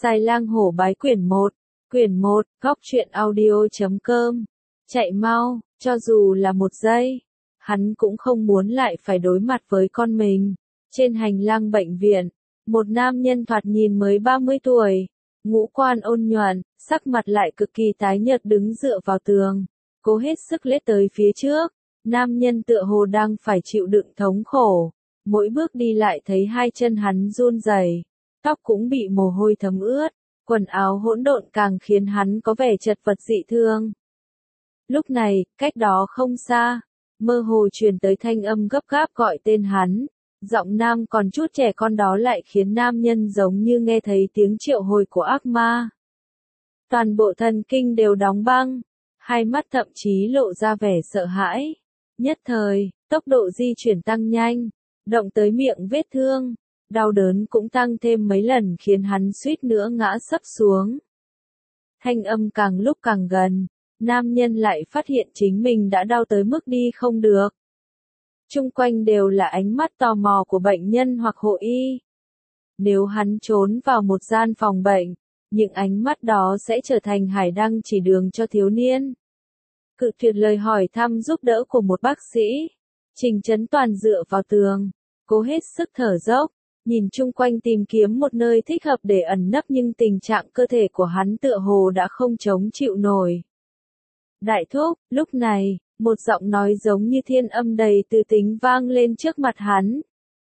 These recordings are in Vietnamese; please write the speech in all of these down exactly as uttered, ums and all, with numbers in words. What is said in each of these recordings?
Xài lang hổ bái quyển một. Quyển một, góc truyện audio chấm com. Chạy mau, cho dù là một giây, hắn cũng không muốn lại phải đối mặt với con mình. Trên hành lang bệnh viện, một nam nhân thoạt nhìn mới ba mươi tuổi, ngũ quan ôn nhuận, sắc mặt lại cực kỳ tái nhợt đứng dựa vào tường, cố hết sức lết tới phía trước. Nam nhân tựa hồ đang phải chịu đựng thống khổ, mỗi bước đi lại thấy hai chân hắn run rẩy, tóc cũng bị mồ hôi thấm ướt, quần áo hỗn độn càng khiến hắn có vẻ chật vật dị thương. Lúc này, cách đó không xa, mơ hồ truyền tới thanh âm gấp gáp gọi tên hắn, giọng nam còn chút trẻ con đó lại khiến nam nhân giống như nghe thấy tiếng triệu hồi của ác ma. Toàn bộ thần kinh đều đóng băng, hai mắt thậm chí lộ ra vẻ sợ hãi. Nhất thời, tốc độ di chuyển tăng nhanh, động tới miệng vết thương, đau đớn cũng tăng thêm mấy lần khiến hắn suýt nữa ngã sấp xuống. Thanh âm càng lúc càng gần, nam nhân lại phát hiện chính mình đã đau tới mức đi không được. Chung quanh đều là ánh mắt tò mò của bệnh nhân hoặc hộ y. Nếu hắn trốn vào một gian phòng bệnh, những ánh mắt đó sẽ trở thành hải đăng chỉ đường cho thiếu niên. Cự tuyệt lời hỏi thăm giúp đỡ của một bác sĩ, Trình Chấn Toàn dựa vào tường, cố hết sức thở dốc, nhìn chung quanh tìm kiếm một nơi thích hợp để ẩn nấp, nhưng tình trạng cơ thể của hắn tựa hồ đã không chống chịu nổi. Đại thúc, lúc này, một giọng nói giống như thiên âm đầy từ tính vang lên trước mặt hắn.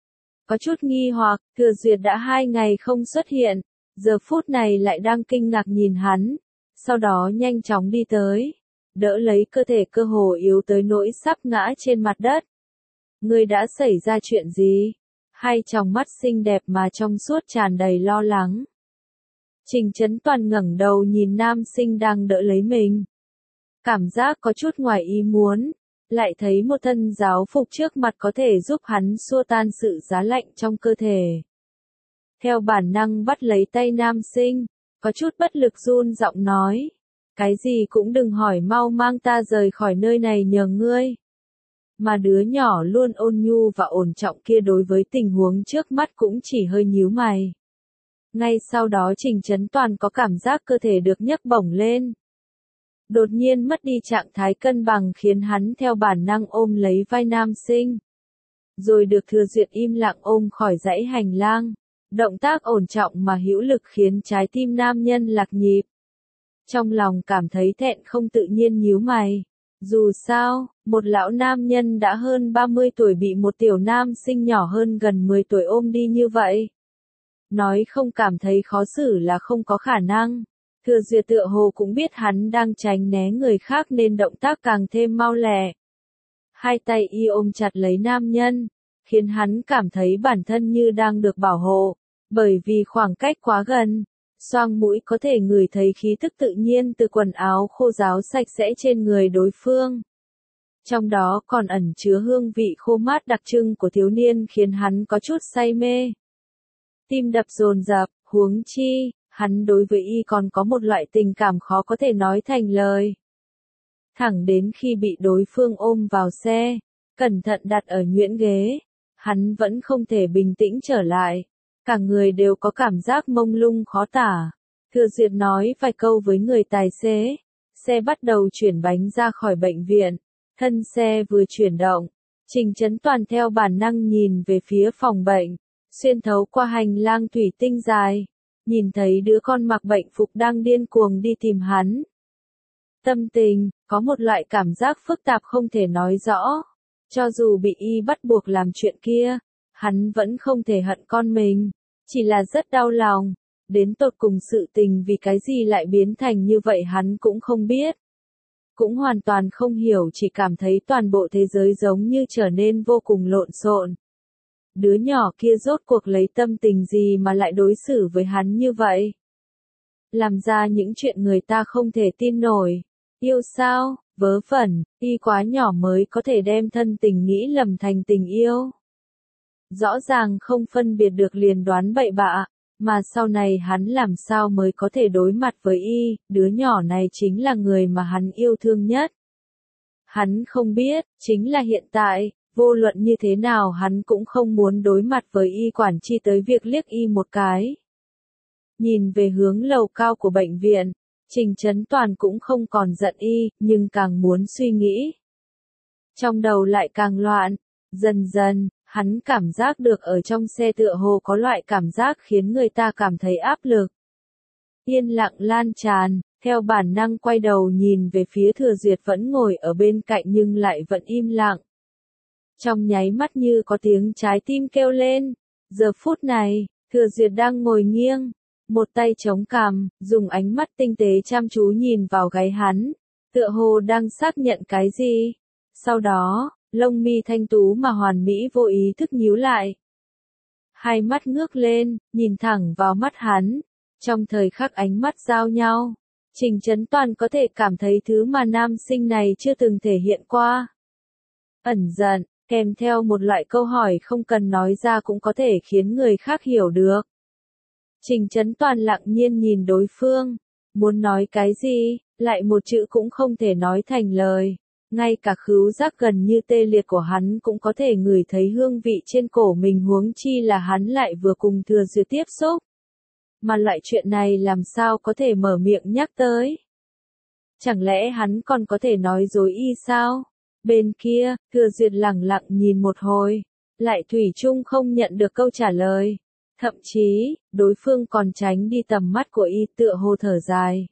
Có chút nghi hoặc, Thừa Duyệt đã hai ngày không xuất hiện, giờ phút này lại đang kinh ngạc nhìn hắn, sau đó nhanh chóng đi tới, đỡ lấy cơ thể cơ hồ yếu tới nỗi sắp ngã trên mặt đất. Người đã xảy ra chuyện gì? Hai tròng mắt xinh đẹp mà trong suốt tràn đầy lo lắng. Trình Chấn Toàn ngẩng đầu nhìn nam sinh đang đỡ lấy mình. Cảm giác có chút ngoài ý muốn, lại thấy một thân giáo phục trước mặt có thể giúp hắn xua tan sự giá lạnh trong cơ thể. Theo bản năng bắt lấy tay nam sinh, có chút bất lực run giọng nói. Cái gì cũng đừng hỏi, mau mang ta rời khỏi nơi này nhờ ngươi. Mà đứa nhỏ luôn ôn nhu và ổn trọng kia đối với tình huống trước mắt cũng chỉ hơi nhíu mày. Ngay sau đó Trình Chấn Toàn có cảm giác cơ thể được nhấc bổng lên. Đột nhiên mất đi trạng thái cân bằng khiến hắn theo bản năng ôm lấy vai nam sinh. Rồi được Thừa Duyệt im lặng ôm khỏi dãy hành lang. Động tác ổn trọng mà hữu lực khiến trái tim nam nhân lạc nhịp. Trong lòng cảm thấy thẹn không tự nhiên nhíu mày. Dù sao, một lão nam nhân đã hơn ba mươi tuổi bị một tiểu nam sinh nhỏ hơn gần mười tuổi ôm đi như vậy. Nói không cảm thấy khó xử là không có khả năng. Thừa Duyệt tựa hồ cũng biết hắn đang tránh né người khác nên động tác càng thêm mau lẹ. Hai tay y ôm chặt lấy nam nhân, khiến hắn cảm thấy bản thân như đang được bảo hộ, bởi vì khoảng cách quá gần. Xoang mũi có thể ngửi thấy khí tức tự nhiên từ quần áo khô ráo sạch sẽ trên người đối phương. Trong đó còn ẩn chứa hương vị khô mát đặc trưng của thiếu niên khiến hắn có chút say mê. Tim đập dồn dập, huống chi, hắn đối với y còn có một loại tình cảm khó có thể nói thành lời. Thẳng đến khi bị đối phương ôm vào xe, cẩn thận đặt ở nhuyễn ghế, hắn vẫn không thể bình tĩnh trở lại. Cả người đều có cảm giác mông lung khó tả. Thừa Duyệt nói vài câu với người tài xế. Xe bắt đầu chuyển bánh ra khỏi bệnh viện. Thân xe vừa chuyển động. Trình Chấn Toàn theo bản năng nhìn về phía phòng bệnh. Xuyên thấu qua hành lang thủy tinh dài. Nhìn thấy đứa con mặc bệnh phục đang điên cuồng đi tìm hắn. Tâm tình, có một loại cảm giác phức tạp không thể nói rõ. Cho dù bị y bắt buộc làm chuyện kia, hắn vẫn không thể hận con mình. Chỉ là rất đau lòng, đến tột cùng sự tình vì cái gì lại biến thành như vậy hắn cũng không biết. Cũng hoàn toàn không hiểu, chỉ cảm thấy toàn bộ thế giới giống như trở nên vô cùng lộn xộn. Đứa nhỏ kia rốt cuộc lấy tâm tình gì mà lại đối xử với hắn như vậy? Làm ra những chuyện người ta không thể tin nổi. Yêu sao? Vớ vẩn, y quá nhỏ mới có thể đem thân tình nghĩ lầm thành tình yêu. Rõ ràng không phân biệt được liền đoán bậy bạ, mà sau này hắn làm sao mới có thể đối mặt với y, đứa nhỏ này chính là người mà hắn yêu thương nhất. Hắn không biết, chính là hiện tại, vô luận như thế nào hắn cũng không muốn đối mặt với y, quản chi tới việc liếc y một cái. Nhìn về hướng lầu cao của bệnh viện, Trình Chấn Toàn cũng không còn giận y, nhưng càng muốn suy nghĩ. Trong đầu lại càng loạn, dần dần, hắn cảm giác được ở trong xe tựa hồ có loại cảm giác khiến người ta cảm thấy áp lực. Yên lặng lan tràn, theo bản năng quay đầu nhìn về phía Thừa Duyệt vẫn ngồi ở bên cạnh nhưng lại vẫn im lặng. Trong nháy mắt như có tiếng trái tim kêu lên, giờ phút này, Thừa Duyệt đang ngồi nghiêng, một tay chống cằm, dùng ánh mắt tinh tế chăm chú nhìn vào gáy hắn, tựa hồ đang xác nhận cái gì. Sau đó, lông mi thanh tú mà hoàn mỹ vô ý thức nhíu lại. Hai mắt ngước lên, nhìn thẳng vào mắt hắn. Trong thời khắc ánh mắt giao nhau, Trình Chấn Toàn có thể cảm thấy thứ mà nam sinh này chưa từng thể hiện qua. Ẩn giận, kèm theo một loại câu hỏi không cần nói ra cũng có thể khiến người khác hiểu được. Trình Chấn Toàn lặng nhiên nhìn đối phương, muốn nói cái gì, lại một chữ cũng không thể nói thành lời. Ngay cả khứu giác gần như tê liệt của hắn cũng có thể ngửi thấy hương vị trên cổ mình, huống chi là hắn lại vừa cùng Thừa Duyệt tiếp xúc. Mà loại chuyện này làm sao có thể mở miệng nhắc tới? Chẳng lẽ hắn còn có thể nói dối y sao? Bên kia, Thừa Duyệt lẳng lặng nhìn một hồi, lại thủy chung không nhận được câu trả lời. Thậm chí, đối phương còn tránh đi tầm mắt của y, tựa hồ thở dài.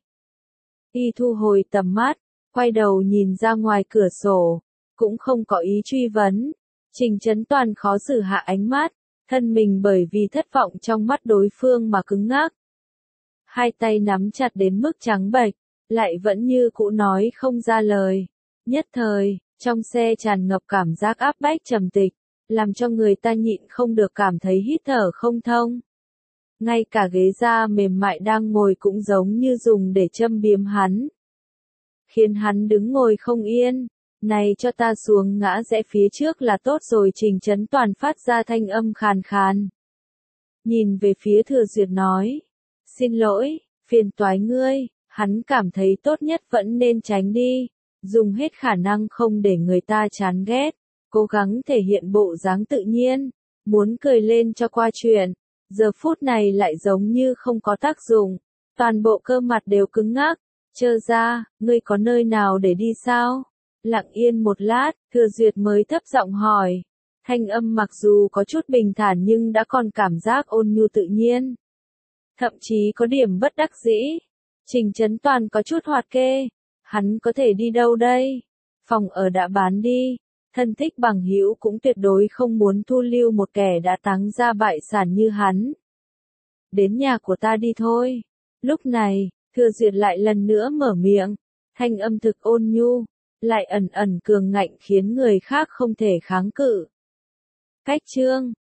Y thu hồi tầm mắt, quay đầu nhìn ra ngoài cửa sổ, cũng không có ý truy vấn. Trình Chấn Toàn khó xử hạ ánh mắt, thân mình bởi vì thất vọng trong mắt đối phương mà cứng ngắc. Hai tay nắm chặt đến mức trắng bệch, lại vẫn như cũ nói không ra lời. Nhất thời, trong xe tràn ngập cảm giác áp bách trầm tịch, làm cho người ta nhịn không được cảm thấy hít thở không thông. Ngay cả ghế da mềm mại đang ngồi cũng giống như dùng để châm biếm hắn, khiến hắn đứng ngồi không yên. Này, cho ta xuống ngã rẽ phía trước là tốt rồi. Trình Chấn Toàn phát ra thanh âm khàn khàn, nhìn về phía Thừa Duyệt nói, xin lỗi, phiền toái ngươi. Hắn cảm thấy tốt nhất vẫn nên tránh đi, dùng hết khả năng không để người ta chán ghét, cố gắng thể hiện bộ dáng tự nhiên, muốn cười lên cho qua chuyện. Giờ phút này lại giống như không có tác dụng, toàn bộ cơ mặt đều cứng ngắc. Trơ ra, ngươi có nơi nào để đi sao? Lặng yên một lát, Thừa Duyệt mới thấp giọng hỏi. Thanh âm mặc dù có chút bình thản nhưng đã còn cảm giác ôn nhu tự nhiên. Thậm chí có điểm bất đắc dĩ. Trình Chấn Toàn có chút hoạt kê. Hắn có thể đi đâu đây? Phòng ở đã bán đi. Thân thích bằng hữu cũng tuyệt đối không muốn thu lưu một kẻ đã táng ra bại sản như hắn. Đến nhà của ta đi thôi. Lúc này, Thừa Duyệt lại lần nữa mở miệng. Thanh âm thực ôn nhu, lại ẩn ẩn cường ngạnh khiến người khác không thể kháng cự. Cách chương